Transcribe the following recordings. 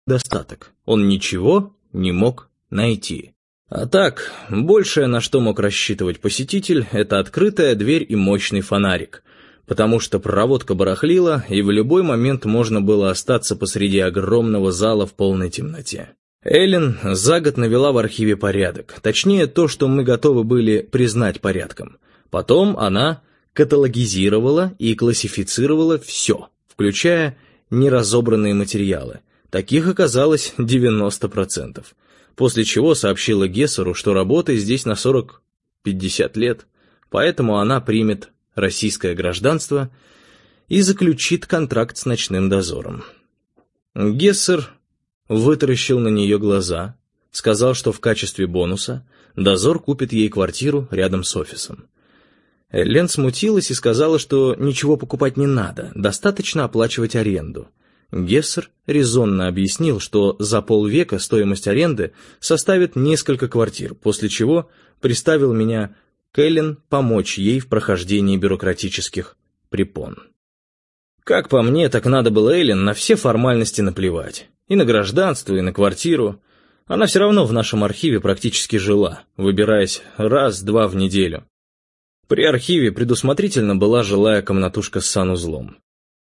недостаток. Он ничего не мог найти. А так, большее, на что мог рассчитывать посетитель, это открытая дверь и мощный фонарик, потому что проводка барахлила, и в любой момент можно было остаться посреди огромного зала в полной темноте. Эллен за год навела в архиве порядок, точнее то, что мы готовы были признать порядком. Потом она каталогизировала и классифицировала все, включая неразобранные материалы. Таких оказалось 90%. После чего сообщила Гессеру, что работает здесь на 40-50 лет, поэтому она примет российское гражданство и заключит контракт с ночным дозором. Гессер вытаращил на нее глаза, сказал, что в качестве бонуса дозор купит ей квартиру рядом с офисом. Эллен смутилась и сказала, что ничего покупать не надо, достаточно оплачивать аренду. Гессер резонно объяснил, что за полвека стоимость аренды составит несколько квартир, после чего приставил меня к Эллен помочь ей в прохождении бюрократических препон. Как по мне, так надо было Эллен на все формальности наплевать. И на гражданство, и на квартиру. Она все равно в нашем архиве практически жила, выбираясь раз-два в неделю. При архиве предусмотрительно была жилая комнатушка с санузлом.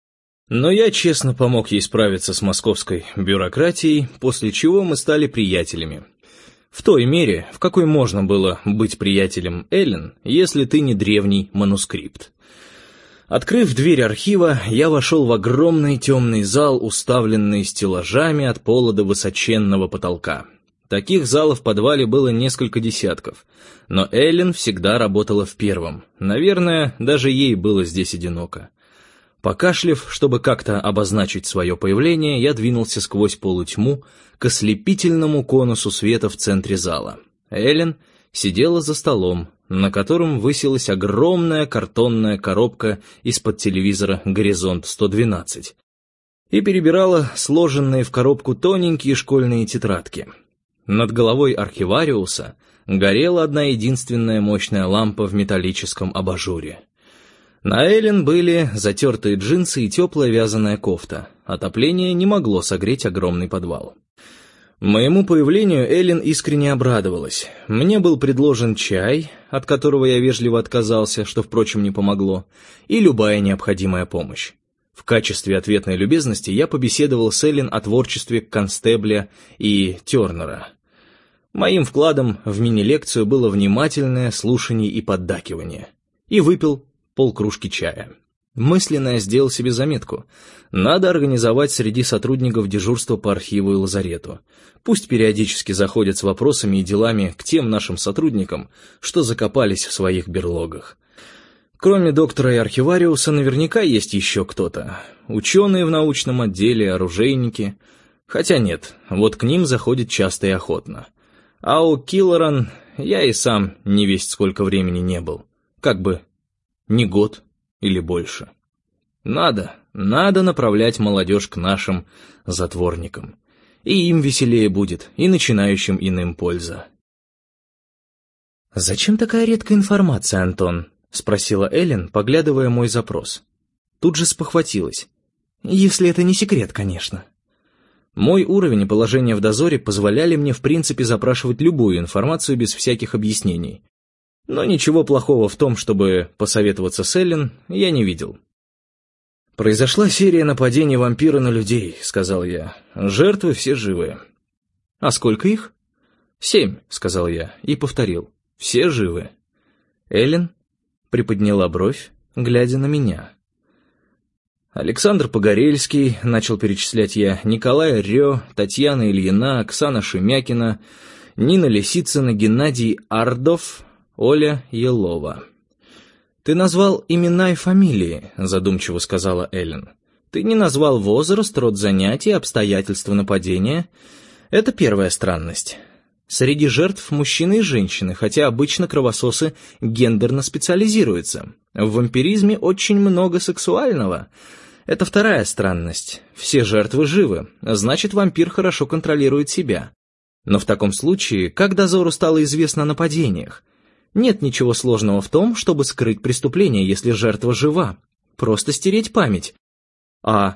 Но я честно помог ей справиться с московской бюрократией, после чего мы стали приятелями. В той мере, в какой можно было быть приятелем Эллен, если ты не древний манускрипт. Открыв дверь архива, я вошел в огромный темный зал, уставленный стеллажами от пола до высоченного потолка. Таких залов в подвале было несколько десятков, но Эллен всегда работала в первом. Наверное, даже ей было здесь одиноко. Покашлив, чтобы как-то обозначить свое появление, я двинулся сквозь полутьму к ослепительному конусу света в центре зала. Эллен сидела за столом, на котором высилась огромная картонная коробка из-под телевизора «Горизонт-112» и перебирала сложенные в коробку тоненькие школьные тетрадки. Над головой архивариуса горела одна единственная мощная лампа в металлическом абажуре. На Эллен были затертые джинсы и теплая вязаная кофта. Отопление не могло согреть огромный подвал. Моему появлению Эллен искренне обрадовалась. Мне был предложен чай, от которого я вежливо отказался, что, впрочем, не помогло, и любая необходимая помощь. В качестве ответной любезности я побеседовал с Эллен о творчестве Констебля и Тернера. Моим вкладом в мини-лекцию было внимательное слушание и поддакивание. И выпил полкружки чая. Мысленно я сделал себе заметку. Надо организовать среди сотрудников дежурство по архиву и лазарету. Пусть периодически заходят с вопросами и делами к тем нашим сотрудникам, что закопались в своих берлогах. Кроме доктора и архивариуса, наверняка есть еще кто-то. Ученые в научном отделе, оружейники. Хотя нет, вот к ним заходит часто и охотно. А у Киллоран я и сам не весть сколько времени не был. Как бы не год или больше. Надо направлять молодежь к нашим затворникам. И им веселее будет, и начинающим иным польза. «Зачем такая редкая информация, Антон?» — спросила Эллен, поглядывая мой запрос. Тут же спохватилась. «Если это не секрет, конечно». Мой уровень и положение в дозоре позволяли мне в принципе запрашивать любую информацию без всяких объяснений. Но ничего плохого в том, чтобы посоветоваться с Эллен, я не видел. «Произошла серия нападений вампира на людей», — сказал я. «Жертвы все живы». «А сколько их?» 7, — сказал я и повторил. «Все живы». Эллен приподняла бровь, глядя на меня. Александр Погорельский, — начал перечислять я, — Николай Рё, Татьяна Ильина, Оксана Шемякина, Нина Лисицына, Геннадий Ардов, Оля Елова. «Ты назвал имена и фамилии», — задумчиво сказала Эллен. «Ты не назвал возраст, род занятий, обстоятельства нападения. Это первая странность. Среди жертв мужчины и женщины, хотя обычно кровососы гендерно специализируются. В вампиризме очень много сексуального. Это вторая странность. Все жертвы живы, значит, вампир хорошо контролирует себя. Но в таком случае, как дозору стало известно о нападениях? Нет ничего сложного в том, чтобы скрыть преступление, если жертва жива. Просто стереть память. А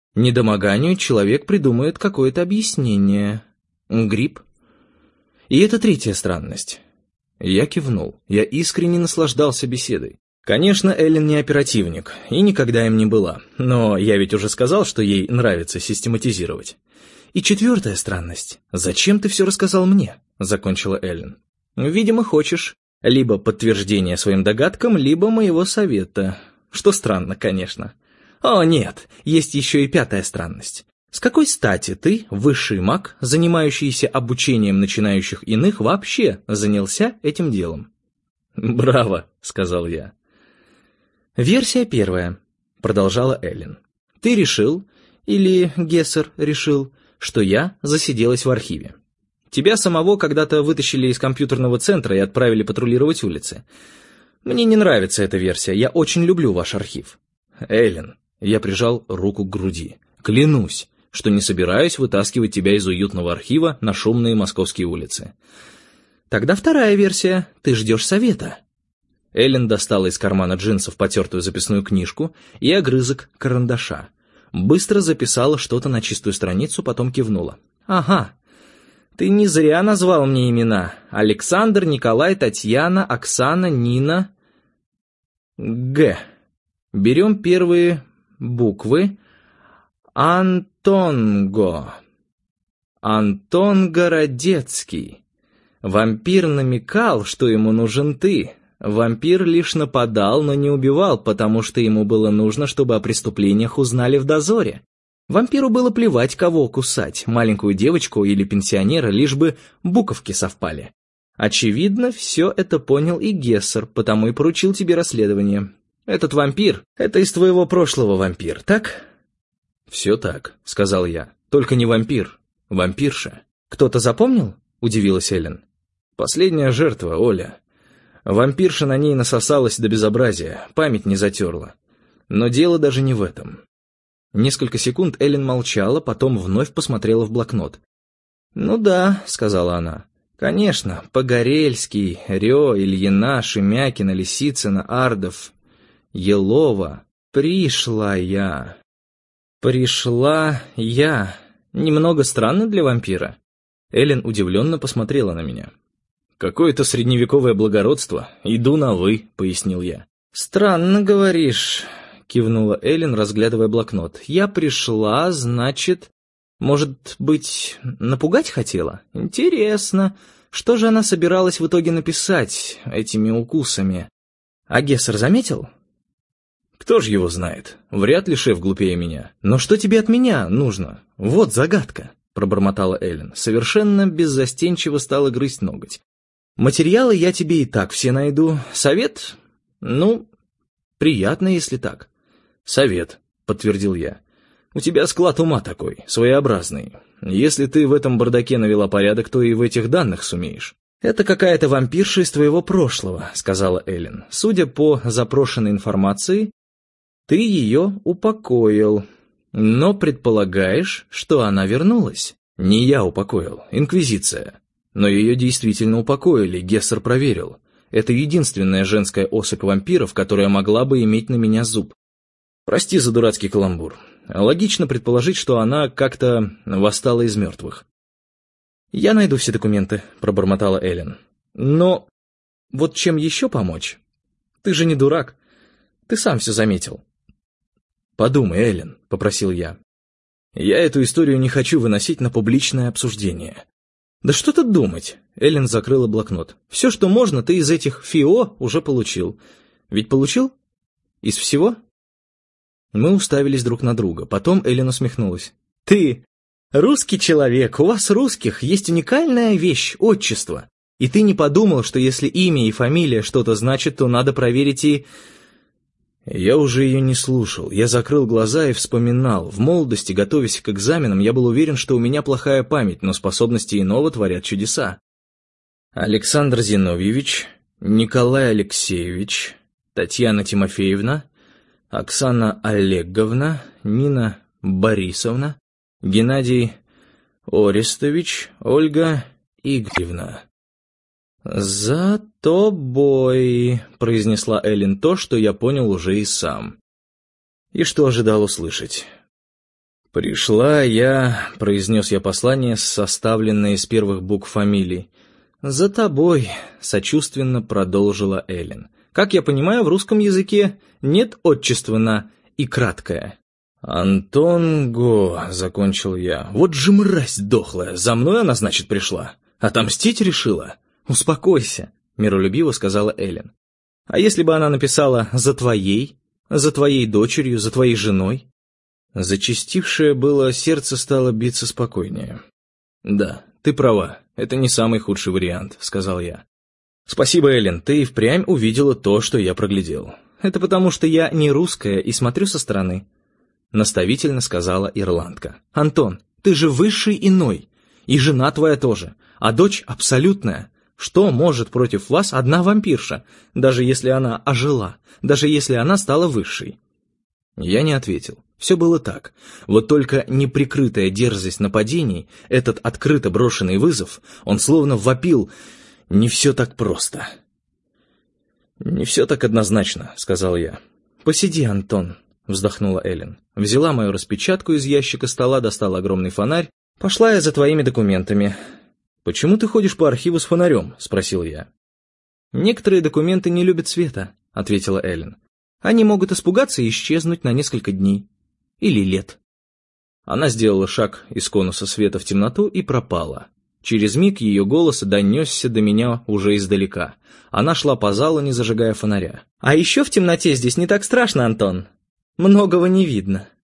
Недомоганию человек придумает какое-то объяснение. Грипп. И это третья странность. Я кивнул. Я искренне наслаждался беседой. Конечно, Эллен не оперативник, и никогда им не была. Но я ведь уже сказал, что ей нравится систематизировать. И четвертая странность. «Зачем ты все рассказал мне?» — закончила Эллен. «Видимо, хочешь либо подтверждения своим догадкам, либо моего совета. Что странно, конечно. О, нет, есть еще и пятая странность. С какой стати ты, высший маг, занимающийся обучением начинающих иных, вообще занялся этим делом?» «Браво», — сказал я. «Версия первая», — продолжала Эллен. «Ты решил, или Гессер решил, что я засиделась в архиве. Тебя самого когда-то вытащили из компьютерного центра и отправили патрулировать улицы. Мне не нравится эта версия, я очень люблю ваш архив». «Эллен», — я прижал руку к груди, — «клянусь, что не собираюсь вытаскивать тебя из уютного архива на шумные московские улицы». «Тогда вторая версия, ты ждешь совета». Эллен достала из кармана джинсов потертую записную книжку и огрызок карандаша. Быстро записала что-то на чистую страницу, потом кивнула. «Ага, ты не зря назвал мне имена. Александр, Николай, Татьяна, Оксана, Нина. Г. Берем первые буквы. Антонго. Антон Городецкий. Вампир намекал, что ему нужен ты. Вампир лишь нападал, но не убивал, потому что ему было нужно, чтобы о преступлениях узнали в дозоре. Вампиру было плевать, кого кусать, маленькую девочку или пенсионера, лишь бы буковки совпали. Очевидно, все это понял и Гессер, потому и поручил тебе расследование. Этот вампир — это из твоего прошлого вампир, так?» «Все так», — сказал я. «Только не вампир, вампирша». «Кто-то запомнил?» — удивилась Эллен. «Последняя жертва, Оля. Вампирша на ней насосалась до безобразия, память не затерла. Но дело даже не в этом». Несколько секунд Эллен молчала, потом вновь посмотрела в блокнот. «Ну да», — сказала она. «Конечно, Погорельский, Рё, Ильина, Шемякина, Лисицына, Ардов, Елова. Пришла я. Немного странно для вампира». Эллен удивленно посмотрела на меня. «Какое-то средневековое благородство. Иду на «вы», — пояснил я. «Странно, говоришь», — кивнула Эллен, разглядывая блокнот. «Я пришла, значит, может быть, напугать хотела? Интересно, что же она собиралась в итоге написать этими укусами? А Гессер заметил?» «Кто ж его знает? Вряд ли шеф глупее меня. Но что тебе от меня нужно? Вот загадка», — пробормотала Эллен. Совершенно беззастенчиво стала грызть ноготь. «Материалы я тебе и так все найду. Совет? Ну, приятно, если так». «Совет», — подтвердил я. «У тебя склад ума такой, своеобразный. Если ты в этом бардаке навела порядок, то и в этих данных сумеешь». «Это какая-то вампирша из твоего прошлого», — сказала Эллен. «Судя по запрошенной информации, ты ее упокоил. Но предполагаешь, что она вернулась?» «Не я упокоил, Инквизиция. Но ее действительно упокоили, Гессер проверил. Это единственная женская особь вампиров, которая могла бы иметь на меня зуб. Прости за дурацкий каламбур. Логично предположить, что она как-то восстала из мертвых». «Я найду все документы», — пробормотала Эллен. «Но вот чем еще помочь? Ты же не дурак. Ты сам все заметил». «Подумай, Эллен», — попросил я. «Я эту историю не хочу выносить на публичное обсуждение». «Да что тут думать?» — Эллен закрыла блокнот. «Все, что можно, ты из этих ФИО уже получил. Ведь получил? Из всего?» Мы уставились друг на друга. Потом Эллен усмехнулась. «Ты русский человек, у вас, русских, есть уникальная вещь — отчество. И ты не подумал, что если имя и фамилия что-то значат, то надо проверить и...» Я уже ее не слушал. Я закрыл глаза и вспоминал. В молодости, готовясь к экзаменам, я был уверен, что у меня плохая память, но способности иного творят чудеса. Александр Зиновьевич, Николай Алексеевич, Татьяна Тимофеевна, Оксана Олеговна, Нина Борисовна, Геннадий Орестович, Ольга Игоревна. «За тобой», — произнесла Эллен то, что я понял уже и сам. И что ожидал услышать. «Пришла я», — произнес я послание, составленное из первых букв фамилий. «За тобой», — сочувственно продолжила Эллен. «Как я понимаю, в русском языке нет отчества на «и» краткое». «Антон Го», — закончил я. «Вот же мразь дохлая, за мной она, значит, пришла. Отомстить решила?» «Успокойся», — миролюбиво сказала Эллен. «А если бы она написала «за твоей», за твоей дочерью, за твоей женой?» Зачастившее было сердце стало биться спокойнее. «Да, ты права, это не самый худший вариант», — сказал я. «Спасибо, Эллен, ты и впрямь увидела то, что я проглядел. Это потому, что я не русская и смотрю со стороны», — наставительно сказала ирландка. «Антон, ты же высший иной, и жена твоя тоже, а дочь абсолютная. Что может против вас одна вампирша, даже если она ожила, даже если она стала высшей?» Я не ответил. Все было так. Вот только неприкрытая дерзость нападений, этот открыто брошенный вызов, он словно вопил: «Не все так просто». «Не все так однозначно», — сказал я. «Посиди, Антон», — вздохнула Эллен. Взяла мою распечатку из ящика стола, достала огромный фонарь. «Пошла я за твоими документами». «Почему ты ходишь по архиву с фонарем?» — спросил я. «Некоторые документы не любят света», — ответила Эллен. «Они могут испугаться и исчезнуть на несколько дней. Или лет». Она сделала шаг из конуса света в темноту и пропала. Через миг ее голос донесся до меня уже издалека. Она шла по залу, не зажигая фонаря. «А еще в темноте здесь не так страшно, Антон. Многого не видно».